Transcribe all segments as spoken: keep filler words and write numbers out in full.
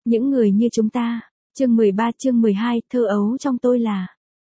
Những người như chúng ta. Chương mười ba chương mười hai, thơ ấu trong tôi là.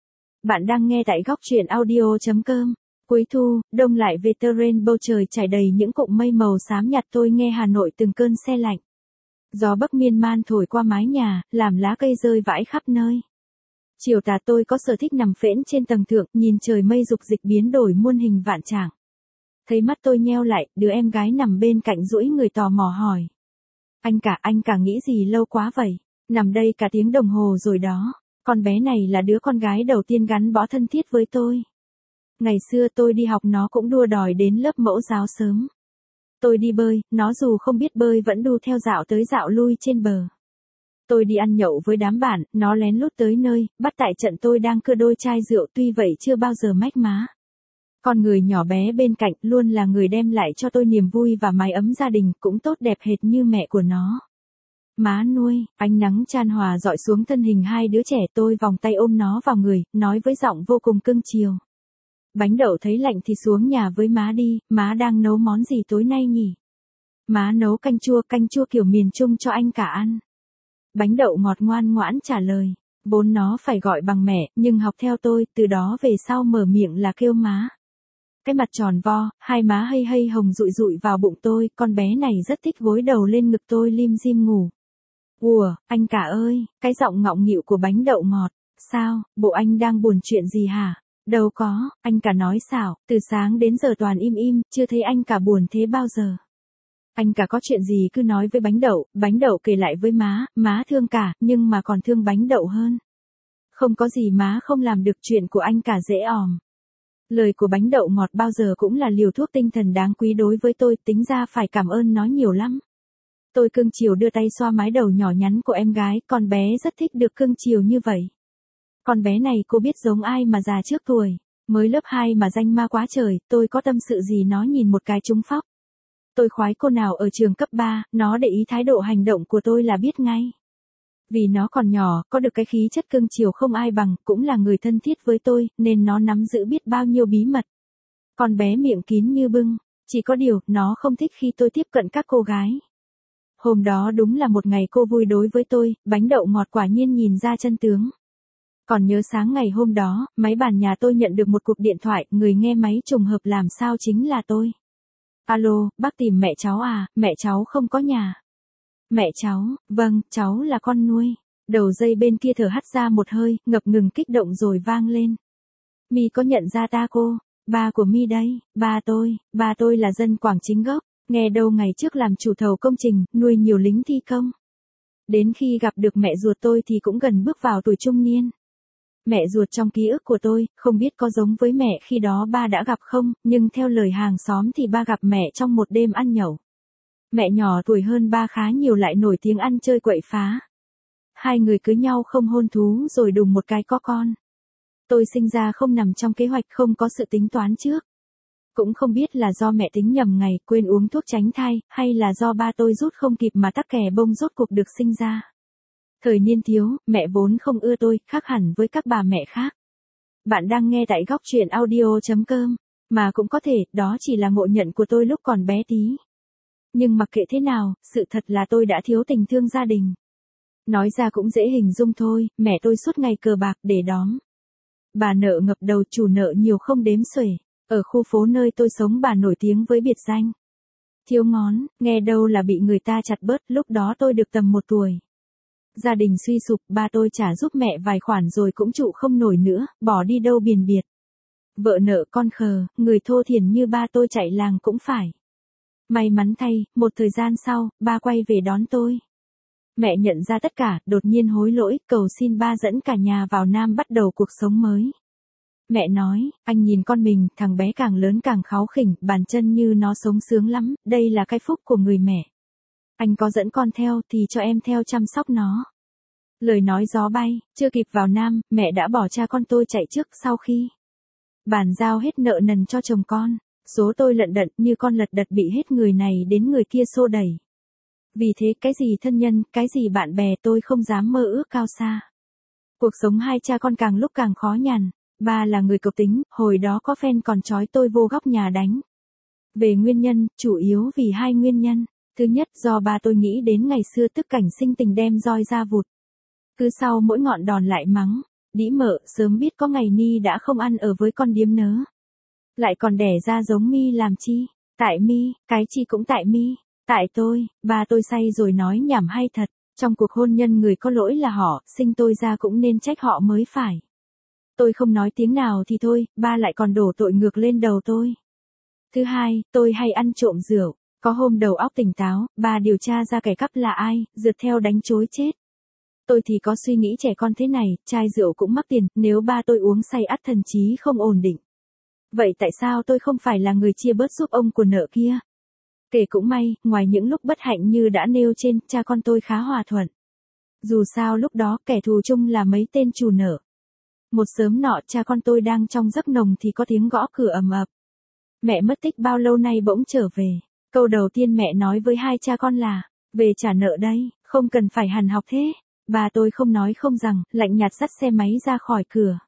Bạn đang nghe tại góc truyện audio.com. Cuối thu, đông lại về terrain, bầu trời trải đầy những cụm mây màu xám nhạt. Tôi nghe Hà Nội từng cơn se lạnh. Gió Bắc miên man thổi qua mái nhà, làm lá cây rơi vãi khắp nơi. Chiều tà tôi có sở thích nằm phễnh trên tầng thượng, nhìn trời mây dục dịch biến đổi muôn hình vạn trạng. Thấy mắt tôi nheo lại, đứa em gái nằm bên cạnh duỗi người tò mò hỏi. Anh cả, anh cả nghĩ gì lâu quá vậy? Nằm đây cả tiếng đồng hồ rồi đó. Con bé này là đứa con gái đầu tiên gắn bó thân thiết với tôi. Ngày xưa tôi đi học nó cũng đua đòi đến lớp mẫu giáo sớm. Tôi đi bơi, nó dù không biết bơi vẫn đu theo dạo tới dạo lui trên bờ. Tôi đi ăn nhậu với đám bạn, nó lén lút tới nơi, bắt tại trận tôi đang cưa đôi chai rượu, tuy vậy chưa bao giờ mách má. Con người nhỏ bé bên cạnh luôn là người đem lại cho tôi niềm vui và mái ấm gia đình, cũng tốt đẹp hệt như mẹ của nó. Má nuôi, ánh nắng chan hòa dọi xuống thân hình hai đứa trẻ, tôi vòng tay ôm nó vào người, nói với giọng vô cùng cưng chiều. Bánh đậu thấy lạnh thì xuống nhà với má đi, má đang nấu món gì tối nay nhỉ? Má nấu canh chua, canh chua kiểu miền Trung cho anh cả ăn. Bánh đậu ngọt ngoan ngoãn trả lời. Vốn nó phải gọi bằng mẹ, nhưng học theo tôi, từ đó về sau mở miệng là kêu má. Cái mặt tròn vo, hai má hây hây hồng rụi rụi vào bụng tôi, con bé này rất thích gối đầu lên ngực tôi lim dim ngủ. Ủa, anh cả ơi, cái giọng ngọng nghịu của bánh đậu ngọt. Sao, bộ anh đang buồn chuyện gì hả? Đâu có, anh cả nói xảo, từ sáng đến giờ toàn im im, chưa thấy anh cả buồn thế bao giờ. Anh cả có chuyện gì cứ nói với bánh đậu, bánh đậu kể lại với má, má thương cả, nhưng mà còn thương bánh đậu hơn. Không có gì má không làm được, chuyện của anh cả dễ òm. Lời của bánh đậu ngọt bao giờ cũng là liều thuốc tinh thần đáng quý đối với tôi, tính ra phải cảm ơn nó nhiều lắm. Tôi cưng chiều đưa tay xoa mái đầu nhỏ nhắn của em gái, con bé rất thích được cưng chiều như vậy. Con bé này cô biết giống ai mà già trước tuổi, mới lớp hai mà danh ma quá trời, tôi có tâm sự gì nó nhìn một cái trúng phóc. Tôi khoái cô nào ở trường cấp ba, nó để ý thái độ hành động của tôi là biết ngay. Vì nó còn nhỏ, có được cái khí chất cưng chiều không ai bằng, cũng là người thân thiết với tôi, nên nó nắm giữ biết bao nhiêu bí mật. Con bé miệng kín như bưng, chỉ có điều, nó không thích khi tôi tiếp cận các cô gái. Hôm đó đúng là một ngày cô vui đối với tôi, bánh đậu ngọt quả nhiên nhìn ra chân tướng. Còn nhớ sáng ngày hôm đó, máy bàn nhà tôi nhận được một cuộc điện thoại, người nghe máy trùng hợp làm sao chính là tôi. Alo, bác tìm mẹ cháu à, mẹ cháu không có nhà. Mẹ cháu, vâng, cháu là con nuôi. Đầu dây bên kia thở hắt ra một hơi, ngập ngừng kích động rồi vang lên. Mi có nhận ra ta cô? Ba của Mi đây, ba tôi, ba tôi là dân Quảng Chính gốc, nghe đâu ngày trước làm chủ thầu công trình, nuôi nhiều lính thi công. Đến khi gặp được mẹ ruột tôi thì cũng gần bước vào tuổi trung niên. Mẹ ruột trong ký ức của tôi, không biết có giống với mẹ khi đó ba đã gặp không, nhưng theo lời hàng xóm thì ba gặp mẹ trong một đêm ăn nhậu. Mẹ nhỏ tuổi hơn ba khá nhiều lại nổi tiếng ăn chơi quậy phá. Hai người cưới nhau không hôn thú rồi đùng một cái có con. Tôi sinh ra không nằm trong kế hoạch, không có sự tính toán trước. Cũng không biết là do mẹ tính nhầm ngày, quên uống thuốc tránh thai, hay là do ba tôi rút không kịp mà tắc kè bông rốt cuộc được sinh ra. Thời niên thiếu, mẹ vốn không ưa tôi, khác hẳn với các bà mẹ khác. Bạn đang nghe tại góc truyện audio.com, mà cũng có thể, đó chỉ là ngộ nhận của tôi lúc còn bé tí. Nhưng mặc kệ thế nào, sự thật là tôi đã thiếu tình thương gia đình. Nói ra cũng dễ hình dung thôi, mẹ tôi suốt ngày cờ bạc để đóm. Bà nợ ngập đầu, chủ nợ nhiều không đếm xuể. Ở khu phố nơi tôi sống bà nổi tiếng với biệt danh thiếu ngón, nghe đâu là bị người ta chặt bớt, lúc đó tôi được tầm một tuổi. Gia đình suy sụp, ba tôi trả giúp mẹ vài khoản rồi cũng trụ không nổi nữa, bỏ đi đâu biền biệt. Vợ nợ con khờ, người thô thiển như ba tôi chạy làng cũng phải. May mắn thay, một thời gian sau, ba quay về đón tôi. Mẹ nhận ra tất cả, đột nhiên hối lỗi, cầu xin ba dẫn cả nhà vào Nam bắt đầu cuộc sống mới. Mẹ nói, anh nhìn con mình, thằng bé càng lớn càng kháu khỉnh, bàn chân như nó sống sướng lắm, đây là cái phúc của người mẹ. Anh có dẫn con theo thì cho em theo chăm sóc nó. Lời nói gió bay, chưa kịp vào Nam, mẹ đã bỏ cha con tôi chạy trước sau khi bàn giao hết nợ nần cho chồng con. Số tôi lận đận như con lật đật bị hết người này đến người kia xô đẩy. Vì thế cái gì thân nhân, cái gì bạn bè tôi không dám mơ ước cao xa. Cuộc sống hai cha con càng lúc càng khó nhằn. Ba là người cộc tính, hồi đó có phen còn trói tôi vô góc nhà đánh. Về nguyên nhân, chủ yếu vì hai nguyên nhân. Thứ nhất do ba tôi nghĩ đến ngày xưa tức cảnh sinh tình đem roi ra vụt. Cứ sau mỗi ngọn đòn lại mắng, đĩ mợ, sớm biết có ngày ni đã không ăn ở với con điếm nớ. Lại còn đẻ ra giống mi làm chi, tại mi, cái chi cũng tại mi, tại tôi, ba tôi say rồi nói nhảm hay thật, trong cuộc hôn nhân người có lỗi là họ, sinh tôi ra cũng nên trách họ mới phải. Tôi không nói tiếng nào thì thôi, ba lại còn đổ tội ngược lên đầu tôi. Thứ hai, tôi hay ăn trộm rượu, có hôm đầu óc tỉnh táo, ba điều tra ra kẻ cắp là ai, rượt theo đánh trối chết. Tôi thì có suy nghĩ trẻ con thế này, chai rượu cũng mắc tiền, nếu ba tôi uống say ắt thần trí không ổn định. Vậy tại sao tôi không phải là người chia bớt giúp ông của nợ kia? Kể cũng may, ngoài những lúc bất hạnh như đã nêu trên, cha con tôi khá hòa thuận. Dù sao lúc đó kẻ thù chung là mấy tên chủ nợ. Một sớm nọ cha con tôi đang trong giấc nồng thì có tiếng gõ cửa ầm ập. Mẹ mất tích bao lâu nay bỗng trở về. Câu đầu tiên mẹ nói với hai cha con là, về trả nợ đây, không cần phải hằn học thế. Bà tôi không nói không rằng, lạnh nhạt dắt xe máy ra khỏi cửa.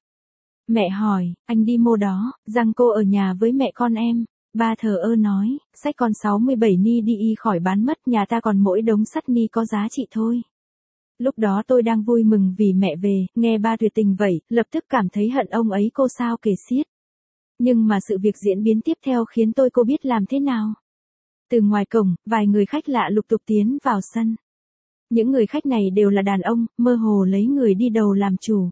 Mẹ hỏi, anh đi mô đó, rằng cô ở nhà với mẹ con em. Ba thờ ơ nói, sách còn sáu mươi bảy ni đi y khỏi bán mất, nhà ta còn mỗi đống sắt ni có giá trị thôi. Lúc đó tôi đang vui mừng vì mẹ về, nghe ba tuyệt tình vậy, lập tức cảm thấy hận ông ấy cô sao kể xiết. Nhưng mà sự việc diễn biến tiếp theo khiến tôi cô biết làm thế nào. Từ ngoài cổng, vài người khách lạ lục tục tiến vào sân. Những người khách này đều là đàn ông, mơ hồ lấy người đi đầu làm chủ.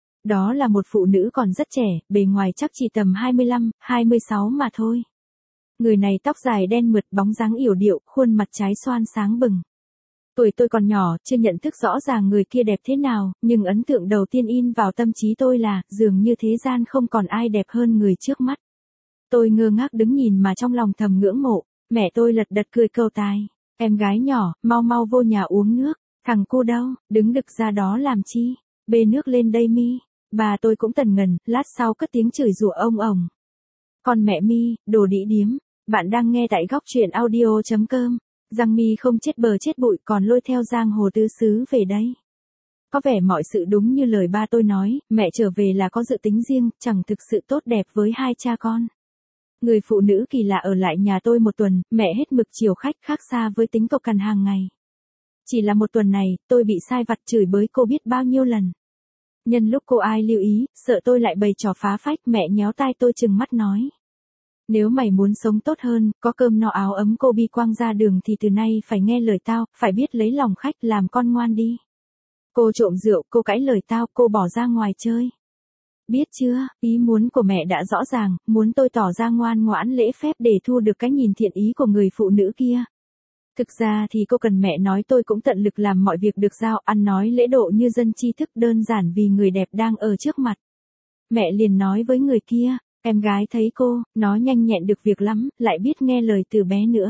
Đó là một phụ nữ còn rất trẻ, bề ngoài chắc chỉ tầm hai mươi lăm, hai mươi sáu mà thôi. Người này tóc dài đen mượt, bóng dáng yểu điệu, khuôn mặt trái xoan sáng bừng. Tuổi tôi còn nhỏ, chưa nhận thức rõ ràng người kia đẹp thế nào, nhưng ấn tượng đầu tiên in vào tâm trí tôi là, dường như thế gian không còn ai đẹp hơn người trước mắt. Tôi ngơ ngác đứng nhìn mà trong lòng thầm ngưỡng mộ, mẹ tôi lật đật cười cầu tài. Em gái nhỏ, mau mau vô nhà uống nước, thằng cu đâu, đứng đực ra đó làm chi, bê nước lên đây mi. Bà tôi cũng tần ngần, lát sau cất tiếng chửi rủa ông ổng. Con mẹ mi, đồ đĩ điếm, bạn đang nghe tại góc truyện audio chấm com. Giang mi không chết bờ chết bụi còn lôi theo giang hồ tứ xứ về đây. Có vẻ mọi sự đúng như lời ba tôi nói, mẹ trở về là có dự tính riêng, chẳng thực sự tốt đẹp với hai cha con. Người phụ nữ kỳ lạ ở lại nhà tôi một tuần, mẹ hết mực chiều khách khác xa với tính cộc cằn hàng ngày. Chỉ là một tuần này, tôi bị sai vặt chửi bới cô biết bao nhiêu lần. Nhân lúc cô ai lưu ý, sợ tôi lại bày trò phá phách, mẹ nhéo tai tôi chừng mắt nói. Nếu mày muốn sống tốt hơn, có cơm no áo ấm cô bi quang ra đường thì từ nay phải nghe lời tao, phải biết lấy lòng khách làm con ngoan đi. Cô trộm rượu, cô cãi lời tao, cô bỏ ra ngoài chơi. Biết chưa, ý muốn của mẹ đã rõ ràng, muốn tôi tỏ ra ngoan ngoãn lễ phép để thu được cái nhìn thiện ý của người phụ nữ kia. Thực ra thì cô cần mẹ nói tôi cũng tận lực làm mọi việc được giao, ăn nói lễ độ như dân tri thức đơn giản vì người đẹp đang ở trước mặt. Mẹ liền nói với người kia, em gái thấy cô, nó nhanh nhẹn được việc lắm, lại biết nghe lời từ bé nữa.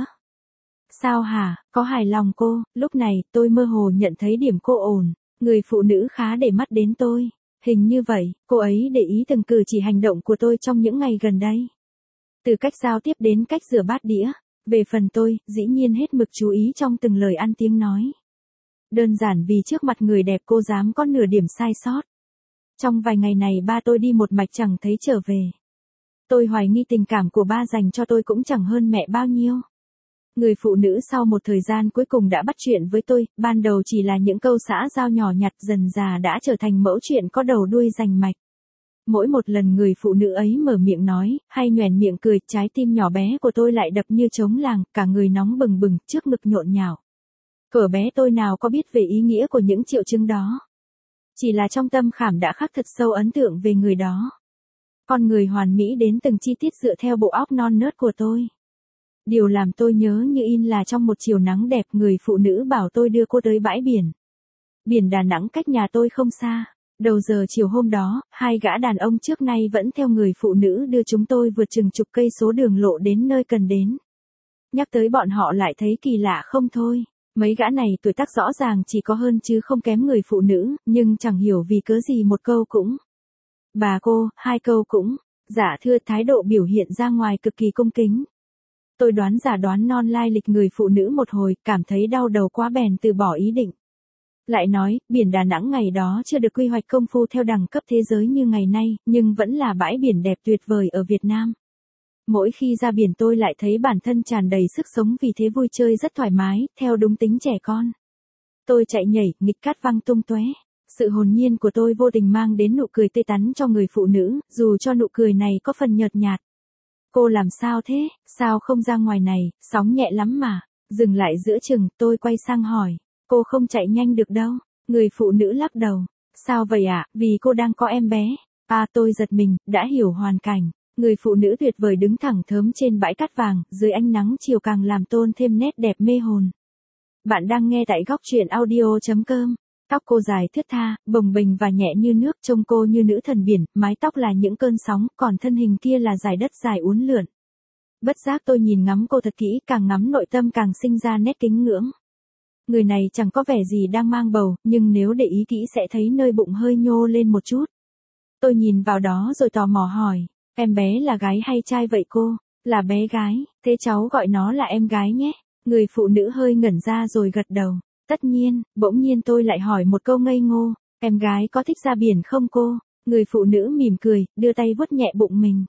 Sao hả, có hài lòng cô, lúc này tôi mơ hồ nhận thấy điểm cô ổn, người phụ nữ khá để mắt đến tôi. Hình như vậy, cô ấy để ý từng cử chỉ hành động của tôi trong những ngày gần đây. Từ cách giao tiếp đến cách rửa bát đĩa. Về phần tôi, dĩ nhiên hết mực chú ý trong từng lời ăn tiếng nói. Đơn giản vì trước mặt người đẹp cô dám có nửa điểm sai sót. Trong vài ngày này ba tôi đi một mạch chẳng thấy trở về. Tôi hoài nghi tình cảm của ba dành cho tôi cũng chẳng hơn mẹ bao nhiêu. Người phụ nữ sau một thời gian cuối cùng đã bắt chuyện với tôi, ban đầu chỉ là những câu xã giao nhỏ nhặt dần dà đã trở thành mẫu chuyện có đầu đuôi rành mạch. Mỗi một lần người phụ nữ ấy mở miệng nói, hay nhoẻn miệng cười, trái tim nhỏ bé của tôi lại đập như trống làng, cả người nóng bừng bừng, trước ngực nhộn nhạo. Cỡ bé tôi nào có biết về ý nghĩa của những triệu chứng đó. Chỉ là trong tâm khảm đã khắc thật sâu ấn tượng về người đó. Con người hoàn mỹ đến từng chi tiết dựa theo bộ óc non nớt của tôi. Điều làm tôi nhớ như in là trong một chiều nắng đẹp, người phụ nữ bảo tôi đưa cô tới bãi biển. Biển Đà Nẵng cách nhà tôi không xa. Đầu giờ chiều hôm đó, hai gã đàn ông trước nay vẫn theo người phụ nữ đưa chúng tôi vượt chừng chục cây số đường lộ đến nơi cần đến. Nhắc tới bọn họ lại thấy kỳ lạ không thôi. Mấy gã này tuổi tác rõ ràng chỉ có hơn chứ không kém người phụ nữ, nhưng chẳng hiểu vì cớ gì một câu cũng. Bà cô, hai câu cũng. Dạ thưa, thái độ biểu hiện ra ngoài cực kỳ cung kính. Tôi đoán giả đoán non lai lịch người phụ nữ một hồi, cảm thấy đau đầu quá bèn từ bỏ ý định. Lại nói, biển Đà Nẵng ngày đó chưa được quy hoạch công phu theo đẳng cấp thế giới như ngày nay, nhưng vẫn là bãi biển đẹp tuyệt vời ở Việt Nam. Mỗi khi ra biển tôi lại thấy bản thân tràn đầy sức sống vì thế vui chơi rất thoải mái, theo đúng tính trẻ con. Tôi chạy nhảy, nghịch cát văng tung tóe. Sự hồn nhiên của tôi vô tình mang đến nụ cười tươi tắn cho người phụ nữ, dù cho nụ cười này có phần nhợt nhạt. Cô làm sao thế, sao không ra ngoài này, sóng nhẹ lắm mà. Dừng lại giữa chừng, tôi quay sang hỏi. Cô không chạy nhanh được đâu. Người phụ nữ lắc đầu. Sao vậy ạ, à? Vì cô đang có em bé. À, tôi giật mình, đã hiểu hoàn cảnh. Người phụ nữ tuyệt vời đứng thẳng thớm trên bãi cát vàng, dưới ánh nắng chiều càng làm tôn thêm nét đẹp mê hồn. Bạn đang nghe tại góc truyện audio chấm com. Tóc cô dài thướt tha, bồng bềnh và nhẹ như nước, trông cô như nữ thần biển, mái tóc là những cơn sóng, còn thân hình kia là dải đất dài uốn lượn. Bất giác tôi nhìn ngắm cô thật kỹ, càng ngắm nội tâm càng sinh ra nét kính ngưỡng. Người này chẳng có vẻ gì đang mang bầu, nhưng nếu để ý kỹ sẽ thấy nơi bụng hơi nhô lên một chút. Tôi nhìn vào đó rồi tò mò hỏi, em bé là gái hay trai vậy cô? Là bé gái, thế cháu gọi nó là em gái nhé. Người phụ nữ hơi ngẩn ra rồi gật đầu. Tất nhiên, bỗng nhiên tôi lại hỏi một câu ngây ngô, em gái có thích ra biển không cô? Người phụ nữ mỉm cười, đưa tay vuốt nhẹ bụng mình.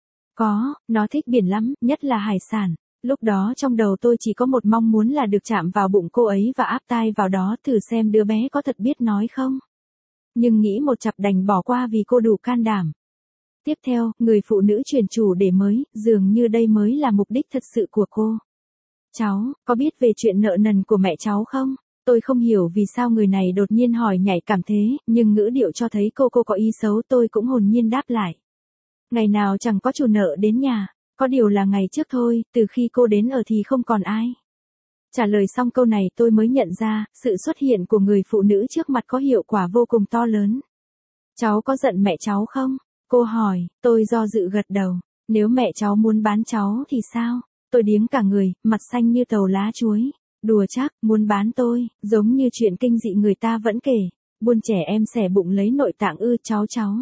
Có, nó thích biển lắm, nhất là hải sản. Lúc đó trong đầu tôi chỉ có một mong muốn là được chạm vào bụng cô ấy và áp tai vào đó thử xem đứa bé có thật biết nói không. Nhưng nghĩ một chặp đành bỏ qua vì cô đủ can đảm. Tiếp theo, người phụ nữ chuyển chủ đề mới, dường như đây mới là mục đích thật sự của cô. Cháu, có biết về chuyện nợ nần của mẹ cháu không? Tôi không hiểu vì sao người này đột nhiên hỏi nhạy cảm thế, nhưng ngữ điệu cho thấy cô cô có ý xấu, tôi cũng hồn nhiên đáp lại. Ngày nào chẳng có chủ nợ đến nhà, có điều là ngày trước thôi, từ khi cô đến ở thì không còn ai. Trả lời xong câu này tôi mới nhận ra, sự xuất hiện của người phụ nữ trước mặt có hiệu quả vô cùng to lớn. Cháu có giận mẹ cháu không? Cô hỏi, tôi do dự gật đầu. Nếu mẹ cháu muốn bán cháu thì sao? Tôi điếng cả người, mặt xanh như tàu lá chuối. Đùa chắc, muốn bán tôi, giống như chuyện kinh dị người ta vẫn kể. Buôn trẻ em xẻ bụng lấy nội tạng ư cháu cháu.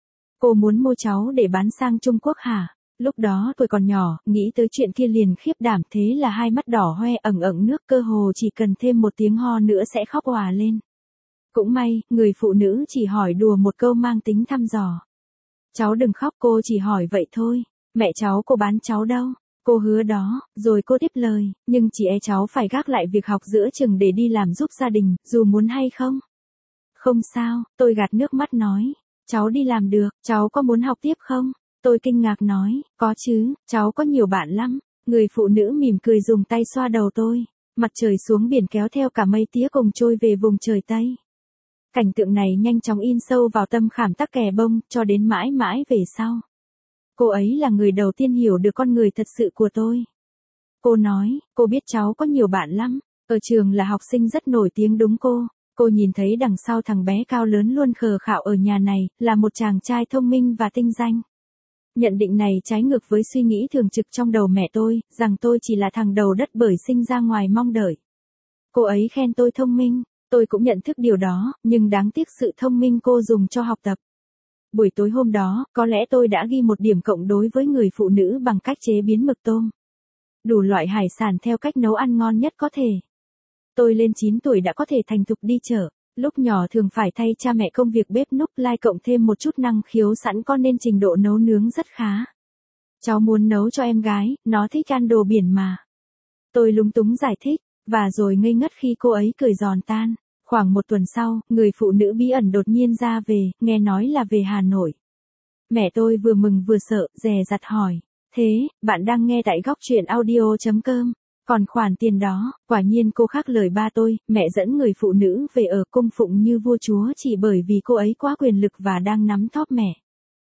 Cô muốn mua cháu để bán sang Trung Quốc hả? Lúc đó tôi còn nhỏ, nghĩ tới chuyện kia liền khiếp đảm, thế là hai mắt đỏ hoe ẩn ẩn nước, cơ hồ chỉ cần thêm một tiếng ho nữa sẽ khóc òa lên. Cũng may, người phụ nữ chỉ hỏi đùa một câu mang tính thăm dò. Cháu đừng khóc, cô chỉ hỏi vậy thôi. Mẹ cháu cô bán cháu đâu? Cô hứa đó, rồi cô tiếp lời, nhưng chỉ e cháu phải gác lại việc học giữa chừng để đi làm giúp gia đình, dù muốn hay không. Không sao, tôi gạt nước mắt nói. Cháu đi làm được, cháu có muốn học tiếp không? Tôi kinh ngạc nói, có chứ, cháu có nhiều bạn lắm. Người phụ nữ mỉm cười dùng tay xoa đầu tôi. Mặt trời xuống biển kéo theo cả mây tía cùng trôi về vùng trời Tây. Cảnh tượng này nhanh chóng in sâu vào tâm khảm tắc kè bông, cho đến mãi mãi về sau. Cô ấy là người đầu tiên hiểu được con người thật sự của tôi. Cô nói, cô biết cháu có nhiều bạn lắm, ở trường là học sinh rất nổi tiếng đúng cô. Cô nhìn thấy đằng sau thằng bé cao lớn luôn khờ khạo ở nhà này, là một chàng trai thông minh và tinh danh. Nhận định này trái ngược với suy nghĩ thường trực trong đầu mẹ tôi, rằng tôi chỉ là thằng đầu đất bởi sinh ra ngoài mong đợi. Cô ấy khen tôi thông minh, tôi cũng nhận thức điều đó, nhưng đáng tiếc sự thông minh cô dùng cho học tập. Buổi tối hôm đó, có lẽ tôi đã ghi một điểm cộng đối với người phụ nữ bằng cách chế biến mực tôm. Đủ loại hải sản theo cách nấu ăn ngon nhất có thể. Tôi lên chín tuổi đã có thể thành thục đi chợ, lúc nhỏ thường phải thay cha mẹ công việc bếp núc lai cộng thêm một chút năng khiếu sẵn có nên trình độ nấu nướng rất khá. Cháu muốn nấu cho em gái, nó thích ăn đồ biển mà. Tôi lúng túng giải thích, và rồi ngây ngất khi cô ấy cười giòn tan. Khoảng một tuần sau, người phụ nữ bí ẩn đột nhiên ra về, nghe nói là về Hà Nội. Mẹ tôi vừa mừng vừa sợ, dè dặt hỏi. Thế, bạn đang nghe tại góc truyện audio chấm com. Còn khoản tiền đó, quả nhiên cô khác lời ba tôi, mẹ dẫn người phụ nữ về ở cung phụng như vua chúa chỉ bởi vì cô ấy quá quyền lực và đang nắm thóp mẹ.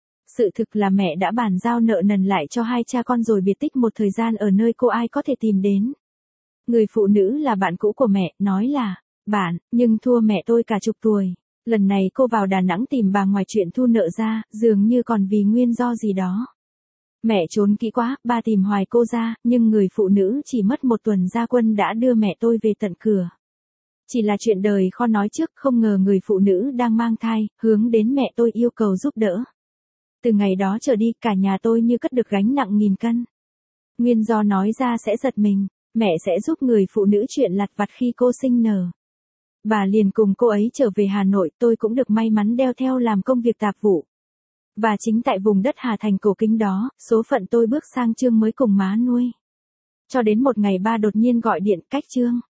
Sự thực là mẹ đã bàn giao nợ nần lại cho hai cha con rồi biệt tích một thời gian ở nơi cô ai có thể tìm đến. Người phụ nữ là bạn cũ của mẹ, nói là bạn, nhưng thua mẹ tôi cả chục tuổi. Lần này cô vào Đà Nẵng tìm bà ngoài chuyện thu nợ ra, dường như còn vì nguyên do gì đó. Mẹ trốn kỹ quá, ba tìm hoài cô ra, nhưng người phụ nữ chỉ mất một tuần ra quân đã đưa mẹ tôi về tận cửa. Chỉ là chuyện đời khó nói trước, không ngờ người phụ nữ đang mang thai, hướng đến mẹ tôi yêu cầu giúp đỡ. Từ ngày đó trở đi, cả nhà tôi như cất được gánh nặng nghìn cân. Nguyên do nói ra sẽ giật mình, mẹ sẽ giúp người phụ nữ chuyện lặt vặt khi cô sinh nở. Bà liền cùng cô ấy trở về Hà Nội, tôi cũng được may mắn đeo theo làm công việc tạp vụ. Và chính tại vùng đất Hà Thành cổ kính đó, số phận tôi bước sang Trương mới cùng má nuôi. Cho đến một ngày ba đột nhiên gọi điện, cách Trương.